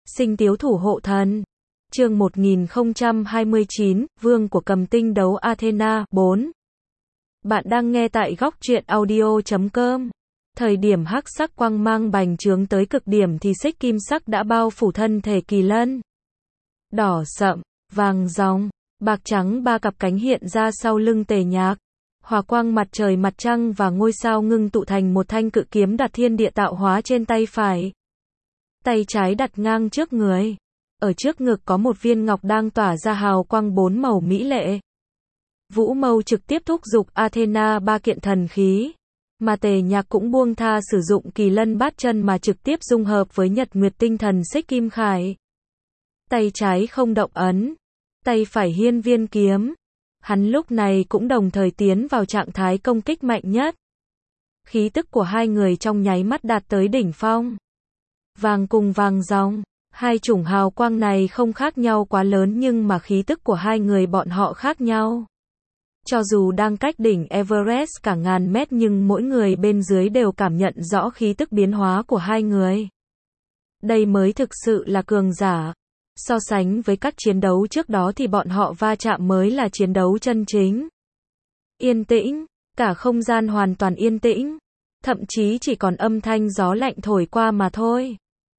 Sinh Tiếu Thủ Hộ Thần. Chương 1029, Vương của Cầm Tinh đấu Athena, 4. Bạn đang nghe tại góc truyện audio.com. Thời điểm hắc sắc quang mang bành trướng tới cực điểm thì xích kim sắc đã bao phủ thân thể Kỳ Lân. Đỏ sậm, vàng ròng, bạc trắng ba cặp cánh hiện ra sau lưng Tề Nhạc. Hỏa quang mặt trời mặt trăng và ngôi sao ngưng tụ thành một thanh cự kiếm đặt thiên địa tạo hóa trên tay phải. Tay trái đặt ngang trước người. Ở trước ngực có một viên ngọc đang tỏa ra hào quang 4 màu mỹ lệ. Vũ Mâu trực tiếp thúc giục Athena 3 kiện thần khí. Mà Tề Nhạc cũng buông tha sử dụng Kỳ Lân bát chân mà trực tiếp dung hợp với Nhật Nguyệt tinh thần xích kim khải. Tay trái không động ấn. Tay phải hiên viên kiếm. Hắn lúc này cũng đồng thời tiến vào trạng thái công kích mạnh nhất. Khí tức của hai người trong nháy mắt đạt tới đỉnh phong. Vàng cùng vàng ròng, hai chủng hào quang này không khác nhau quá lớn nhưng mà khí tức của hai người bọn họ khác nhau. Cho dù đang cách đỉnh Everest cả ngàn mét nhưng mỗi người bên dưới đều cảm nhận rõ khí tức biến hóa của hai người. Đây mới thực sự là cường giả. So sánh với các chiến đấu trước đó thì bọn họ va chạm mới là chiến đấu chân chính. Yên tĩnh, cả không gian hoàn toàn yên tĩnh. Thậm chí chỉ còn âm thanh gió lạnh thổi qua mà thôi.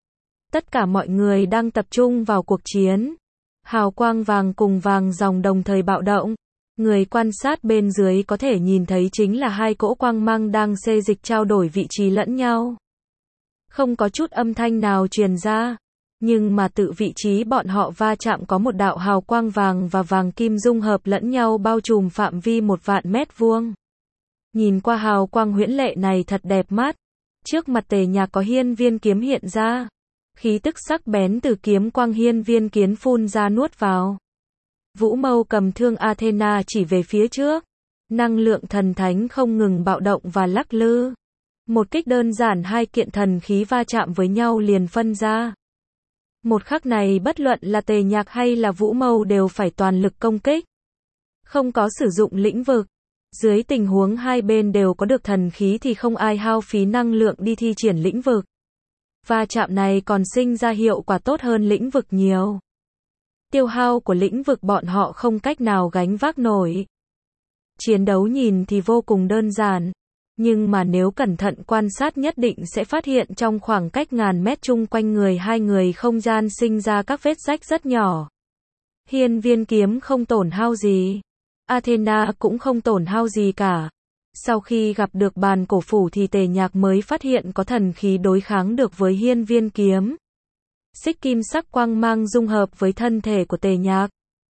Tất cả mọi người đang tập trung vào cuộc chiến. Hào quang vàng cùng vàng ròng đồng thời bạo động. Người quan sát bên dưới có thể nhìn thấy chính là hai cỗ quang mang đang xê dịch trao đổi vị trí lẫn nhau. Không có chút âm thanh nào truyền ra. Nhưng mà tự vị trí bọn họ va chạm có một đạo hào quang vàng và vàng kim dung hợp lẫn nhau bao trùm phạm vi 1.000 mét vuông. Nhìn qua hào quang huyễn lệ này thật đẹp mắt. Trước mặt Tề Nhạc có hiên viên kiếm hiện ra. Khí tức sắc bén từ kiếm quang hiên viên kiếm phun ra nuốt vào. Vũ Mâu cầm thương Athena chỉ về phía trước. Năng lượng thần thánh không ngừng bạo động và lắc lư. Một kích đơn giản hai kiện thần khí va chạm với nhau liền phân ra. Một khắc này bất luận là Tề Nhạc hay là Vũ Mâu đều phải toàn lực công kích. Không có sử dụng lĩnh vực. Dưới tình huống hai bên đều có được thần khí thì không ai hao phí năng lượng đi thi triển lĩnh vực. Va chạm này còn sinh ra hiệu quả tốt hơn lĩnh vực nhiều. Tiêu hao của lĩnh vực bọn họ không cách nào gánh vác nổi. Chiến đấu nhìn thì vô cùng đơn giản. Nhưng mà nếu cẩn thận quan sát nhất định sẽ phát hiện trong khoảng cách ngàn mét chung quanh người hai người không gian sinh ra các vết rách rất nhỏ. Hiên viên kiếm không tổn hao gì. Athena cũng không tổn hao gì cả. Sau khi gặp được bàn cổ phủ thì Tề Nhạc mới phát hiện có thần khí đối kháng được với hiên viên kiếm. Xích kim sắc quang mang dung hợp với thân thể của Tề Nhạc.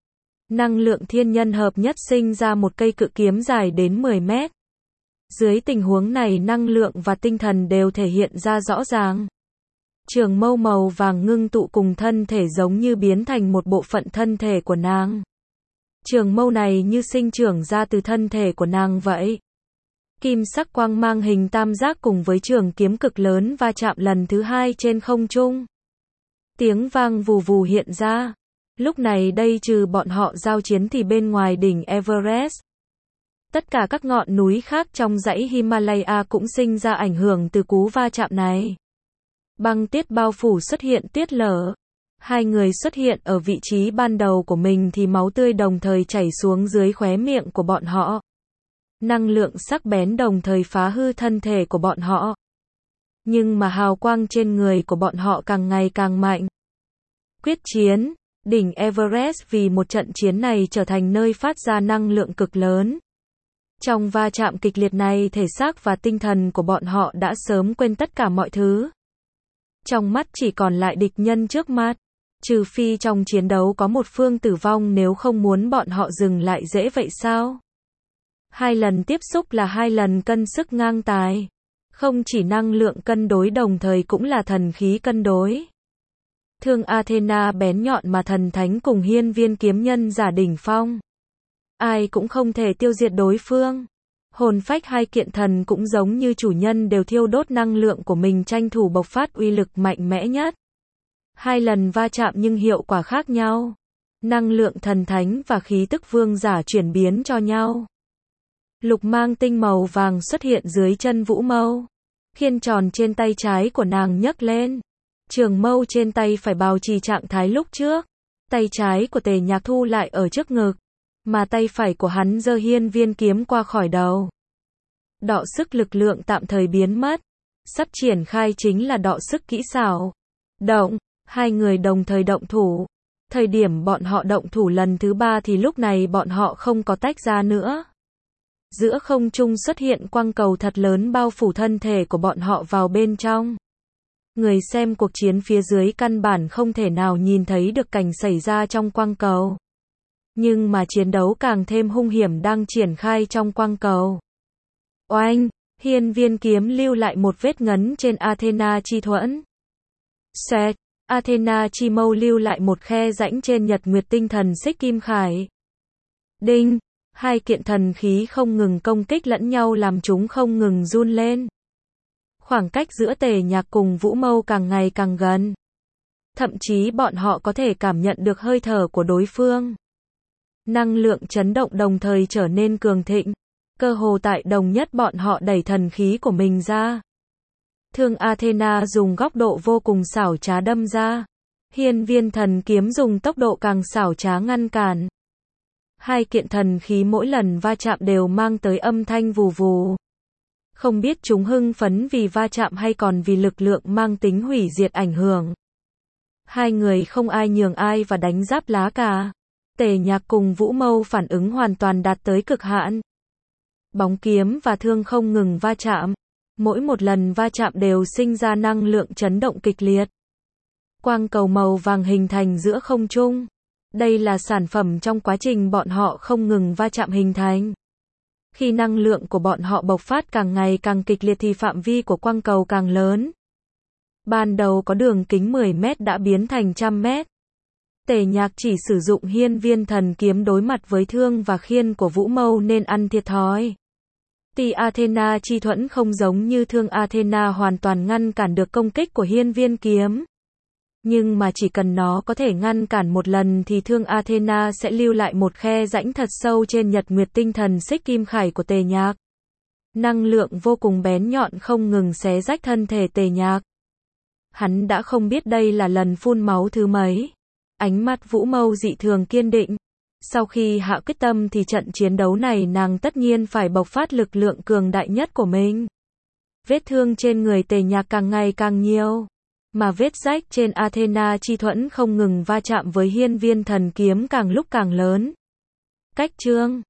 Năng lượng thiên nhân hợp nhất sinh ra một cây cự kiếm dài đến 10 mét. Dưới tình huống này năng lượng và tinh thần đều thể hiện ra rõ ràng. Trường mâu màu vàng ngưng tụ cùng thân thể giống như biến thành một bộ phận thân thể của nàng. Trường mâu này như sinh trưởng ra từ thân thể của nàng vậy. Kim sắc quang mang hình tam giác cùng với trường kiếm cực lớn va chạm lần thứ hai trên không trung. Tiếng vang vù vù hiện ra. Lúc này đây trừ bọn họ giao chiến thì bên ngoài đỉnh Everest. Tất cả các ngọn núi khác trong dãy Himalaya cũng sinh ra ảnh hưởng từ cú va chạm này. Băng tiết bao phủ xuất hiện tuyết lở. Hai người xuất hiện ở vị trí ban đầu của mình thì máu tươi đồng thời chảy xuống dưới khóe miệng của bọn họ. Năng lượng sắc bén đồng thời phá hư thân thể của bọn họ. Nhưng mà hào quang trên người của bọn họ càng ngày càng mạnh. Quyết chiến, đỉnh Everest vì một trận chiến này trở thành nơi phát ra năng lượng cực lớn. Trong va chạm kịch liệt này thể xác và tinh thần của bọn họ đã sớm quên tất cả mọi thứ. Trong mắt chỉ còn lại địch nhân trước mắt. Trừ phi trong chiến đấu có một phương tử vong nếu không muốn bọn họ dừng lại dễ vậy sao? Hai lần tiếp xúc là hai lần cân sức ngang tài. Không chỉ năng lượng cân đối đồng thời cũng là thần khí cân đối. Thương Athena bén nhọn mà thần thánh cùng hiên viên kiếm nhân giả đỉnh phong. Ai cũng không thể tiêu diệt đối phương. Hồn phách hai kiện thần cũng giống như chủ nhân đều thiêu đốt năng lượng của mình tranh thủ bộc phát uy lực mạnh mẽ nhất. Hai lần va chạm nhưng hiệu quả khác nhau. Năng lượng thần thánh và khí tức vương giả chuyển biến cho nhau. Lục mang tinh màu vàng xuất hiện dưới chân Vũ Mâu. Khiên tròn trên tay trái của nàng nhấc lên. Trường mâu trên tay phải bảo trì trạng thái lúc trước. Tay trái của Tề Nhạc thu lại ở trước ngực, mà tay phải của hắn giơ hiên viên kiếm qua khỏi đầu. Đọ sức lực lượng tạm thời biến mất. Sắp triển khai chính là đọ sức kỹ xảo. Động, hai người đồng thời động thủ. Thời điểm bọn họ động thủ lần thứ 3 thì lúc này bọn họ không có tách ra nữa. Giữa không trung xuất hiện quang cầu thật lớn bao phủ thân thể của bọn họ vào bên trong. Người xem cuộc chiến phía dưới căn bản không thể nào nhìn thấy được cảnh xảy ra trong quang cầu. Nhưng mà chiến đấu càng thêm hung hiểm đang triển khai trong quang cầu. Oanh, hiên viên kiếm lưu lại một vết ngấn trên Athena chi thuẫn. Xẹt, Athena chi mâu lưu lại một khe rãnh trên nhật nguyệt tinh thần xích kim khải. Đinh, hai kiện thần khí không ngừng công kích lẫn nhau làm chúng không ngừng run lên. Khoảng cách giữa Tề Nhạc cùng Vũ Mâu càng ngày càng gần. Thậm chí bọn họ có thể cảm nhận được hơi thở của đối phương. Năng lượng chấn động đồng thời trở nên cường thịnh. Cơ hồ tại đồng nhất bọn họ đẩy thần khí của mình ra. Thương Athena dùng góc độ vô cùng xảo trá đâm ra. Hiên viên thần kiếm dùng tốc độ càng xảo trá ngăn cản. Hai kiện thần khí mỗi lần va chạm đều mang tới âm thanh vù vù. Không biết chúng hưng phấn vì va chạm hay còn vì lực lượng mang tính hủy diệt ảnh hưởng. Hai người không ai nhường ai và đánh giáp lá cả. Tề Nhạc cùng Vũ Mâu phản ứng hoàn toàn đạt tới cực hạn. Bóng kiếm và thương không ngừng va chạm. Mỗi một lần va chạm đều sinh ra năng lượng chấn động kịch liệt. Quang cầu màu vàng hình thành giữa không trung. Đây là sản phẩm trong quá trình bọn họ không ngừng va chạm hình thành. Khi năng lượng của bọn họ bộc phát càng ngày càng kịch liệt thì phạm vi của quang cầu càng lớn. Ban đầu có đường kính 10 mét đã biến thành 100 mét. Tề Nhạc chỉ sử dụng hiên viên thần kiếm đối mặt với thương và khiên của Vũ Mâu nên ăn thiệt thòi. Tuy Athena chi thuẫn không giống như thương Athena hoàn toàn ngăn cản được công kích của hiên viên kiếm. Nhưng mà chỉ cần nó có thể ngăn cản một lần thì thương Athena sẽ lưu lại một khe rãnh thật sâu trên nhật nguyệt tinh thần xích kim khải của Tề Nhạc. Năng lượng vô cùng bén nhọn không ngừng xé rách thân thể Tề Nhạc. Hắn đã không biết đây là lần phun máu thứ mấy. Ánh mắt Vũ Mâu dị thường kiên định. Sau khi hạ quyết tâm thì trận chiến đấu này nàng tất nhiên phải bộc phát lực lượng cường đại nhất của mình. Vết thương trên người Tề Nhạc càng ngày càng nhiều. Mà vết rách trên Athena chi thuẫn không ngừng va chạm với hiên viên thần kiếm càng lúc càng lớn. Cách chương